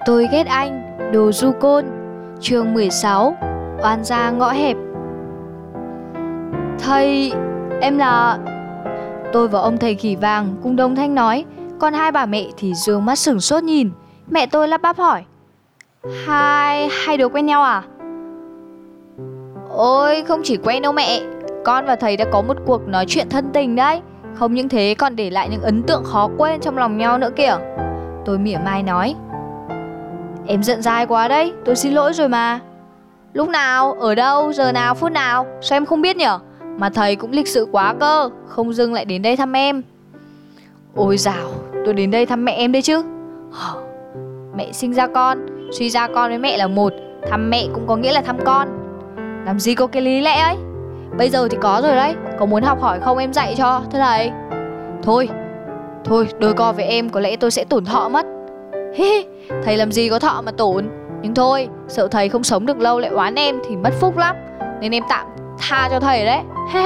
Tôi ghét anh, đồ du côn. Chương 16. Oan gia ngõ hẹp. Thầy, em là... Tôi và ông thầy khỉ vàng cùng đồng thanh nói, còn hai bà mẹ thì dương mắt sửng sốt nhìn. Mẹ tôi lắp bắp hỏi, Hai đứa quen nhau à? Ôi, không chỉ quen đâu mẹ. Con và thầy đã có một cuộc nói chuyện thân tình đấy. Không những thế còn để lại những ấn tượng khó quên trong lòng nhau nữa kìa. Tôi mỉa mai nói, em giận dai quá đấy, tôi xin lỗi rồi mà. Lúc nào, ở đâu, giờ nào, phút nào, sao em không biết nhở? Mà thầy cũng lịch sự quá cơ, không dưng lại đến đây thăm em. Ôi dào, tôi đến đây thăm mẹ em đấy chứ. Mẹ sinh ra con, suy ra con với mẹ là một, thăm mẹ cũng có nghĩa là thăm con. Làm gì có cái lý lẽ ấy. Bây giờ thì có rồi đấy, có muốn học hỏi không em dạy cho, thưa thầy. Thôi, đôi co với em có lẽ tôi sẽ tổn thọ mất. Thầy làm gì có thọ mà tổn. Nhưng thôi, sợ thầy không sống được lâu lại oán em thì mất phúc lắm, nên em tạm tha cho thầy đấy.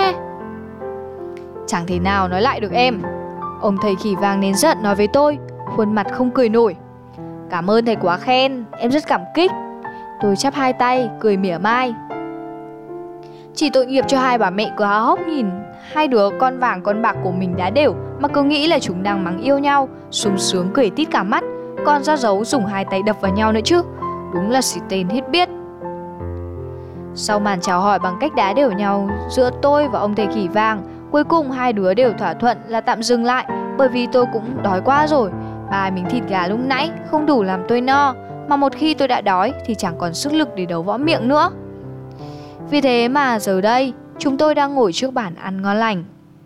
Chẳng thể nào nói lại được em. Ông thầy khỉ vàng nên giận nói với tôi, khuôn mặt không cười nổi. Cảm ơn thầy quá khen, em rất cảm kích. Tôi chắp hai tay, cười mỉa mai. Chỉ tội nghiệp cho hai bà mẹ cứ há hốc nhìn hai đứa con vàng con bạc của mình đá đều, mà cứ nghĩ là chúng đang mắng yêu nhau, sung sướng cười tít cả mắt, còn ra dấu dùng hai tay đập vào nhau nữa chứ. Đúng là xỉ tên hết biết. Sau màn chào hỏi bằng cách đá đều nhau giữa tôi và ông thầy khỉ vàng, cuối cùng hai đứa đều thỏa thuận là tạm dừng lại, bởi vì tôi cũng đói quá rồi. 3 miếng thịt gà lúc nãy không đủ làm tôi no, mà một khi tôi đã đói thì chẳng còn sức lực để đấu võ miệng nữa. Vì thế mà giờ đây chúng tôi đang ngồi trước bàn ăn ngon lành.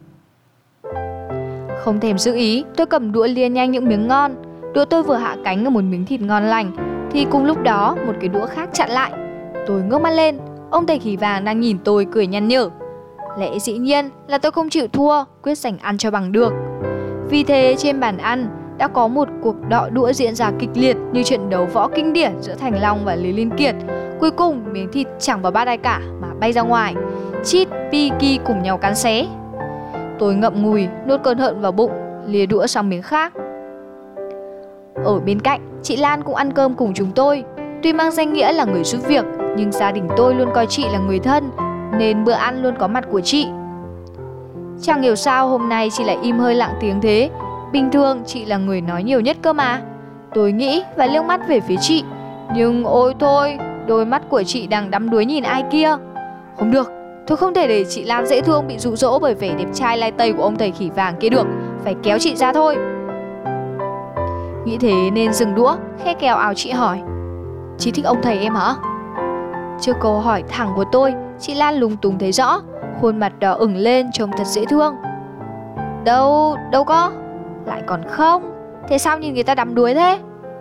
Không thèm giữ ý, tôi cầm đũa lia nhanh những miếng ngon. Đũa tôi vừa hạ cánh ở một miếng thịt ngon lành thì cùng lúc đó một cái đũa khác chặn lại. Tôi ngước mắt lên, ông thầy khỉ vàng đang nhìn tôi cười nhăn nhở. Lẽ dĩ nhiên là tôi không chịu thua, quyết giành ăn cho bằng được. Vì thế trên bàn ăn đã có một cuộc đọ đũa diễn ra kịch liệt như trận đấu võ kinh điển giữa Thành Long và Lý Liên Kiệt. Cuối cùng miếng thịt chẳng vào bát ai cả mà bay ra ngoài. Chít, pi, ki cùng nhau cắn xé. Tôi ngậm ngùi, nuốt cơn hận vào bụng, lìa đũa sang miếng khác. Ở bên cạnh, chị Lan cũng ăn cơm cùng chúng tôi. Tuy mang danh nghĩa là người giúp việc, nhưng gia đình tôi luôn coi chị là người thân, nên bữa ăn luôn có mặt của chị. Chẳng hiểu sao hôm nay chị lại im hơi lặng tiếng thế. Bình thường chị là người nói nhiều nhất cơ mà. Tôi nghĩ và liếc mắt về phía chị. Nhưng ôi thôi, đôi mắt của chị đang đắm đuối nhìn ai kia. Không được, tôi không thể để chị Lan dễ thương bị dụ dỗ bởi vẻ đẹp trai lai tây của ông thầy khỉ vàng kia được. Phải kéo chị ra thôi. Nghĩ thế nên dừng đũa, khẽ kéo áo chị hỏi, chị thích ông thầy em hả? Trước câu hỏi thẳng của tôi, chị Lan lúng túng thấy rõ, khuôn mặt đỏ ửng lên trông thật dễ thương. Đâu có. Lại còn không. Thế sao nhìn người ta đắm đuối thế?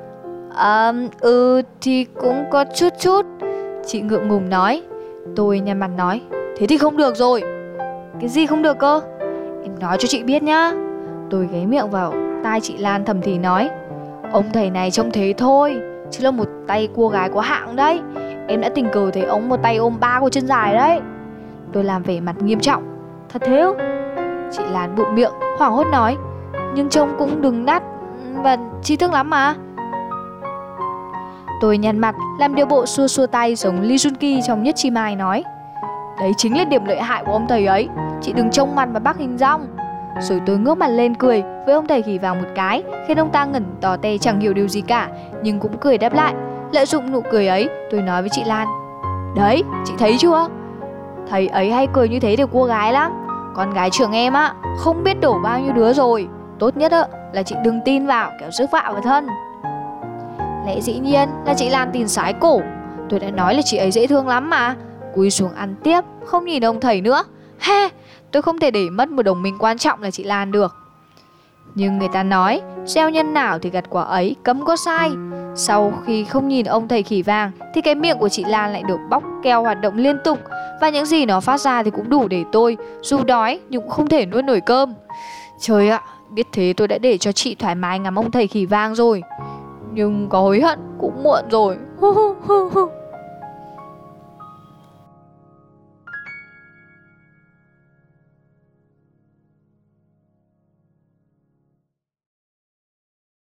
Thì cũng có chút. Chị ngượng ngùng nói. Tôi nhăn mặt nói, thế thì không được rồi. Cái gì không được cơ? Em nói cho chị biết nhá. Tôi ghé miệng vào tai chị Lan thầm thì nói, ông thầy này trông thế thôi, chứ là một tay cua gái có hạng đấy. Em đã tình cờ thấy ông một tay ôm 3 cô chân dài đấy. Tôi làm vẻ mặt nghiêm trọng. Thật thế ư? Chị Lan bụm miệng hoảng hốt nói, nhưng trông cũng đừng đắt và trí thức lắm mà. Tôi nhăn mặt làm điều bộ xua tay giống Lee Jun Ki trong Nhất Chi Mai nói, đấy chính là điểm lợi hại của ông thầy ấy, chị đừng trông mặt mà bắt hình dong. Rồi tôi ngước mặt lên cười với ông thầy khỉ vàng một cái, khiến ông ta ngẩn tò te chẳng hiểu điều gì cả, nhưng cũng cười đáp lại. Lợi dụng nụ cười ấy, tôi nói với chị Lan, đấy, chị thấy chưa? Thầy ấy hay cười như thế để cua gái lắm. Con gái trường em á, không biết đổ bao nhiêu đứa rồi. Tốt nhất là chị đừng tin vào, kéo rước vạ vào thân. Lẽ dĩ nhiên là chị Lan tin sái cổ. Tôi đã nói là chị ấy dễ thương lắm mà. Cúi xuống ăn tiếp, không nhìn ông thầy nữa. Tôi không thể để mất một đồng minh quan trọng là chị Lan được. Nhưng người ta nói, gieo nhân nào thì gặt quả ấy, cấm có sai. Sau khi không nhìn ông thầy khỉ vàng thì cái miệng của chị Lan lại được bóc keo hoạt động liên tục, và những gì nó phát ra thì cũng đủ để tôi, dù đói nhưng cũng không thể nuốt nổi cơm. Trời ạ, biết thế tôi đã để cho chị thoải mái ngắm ông thầy khỉ vàng rồi. Nhưng có hối hận cũng muộn rồi.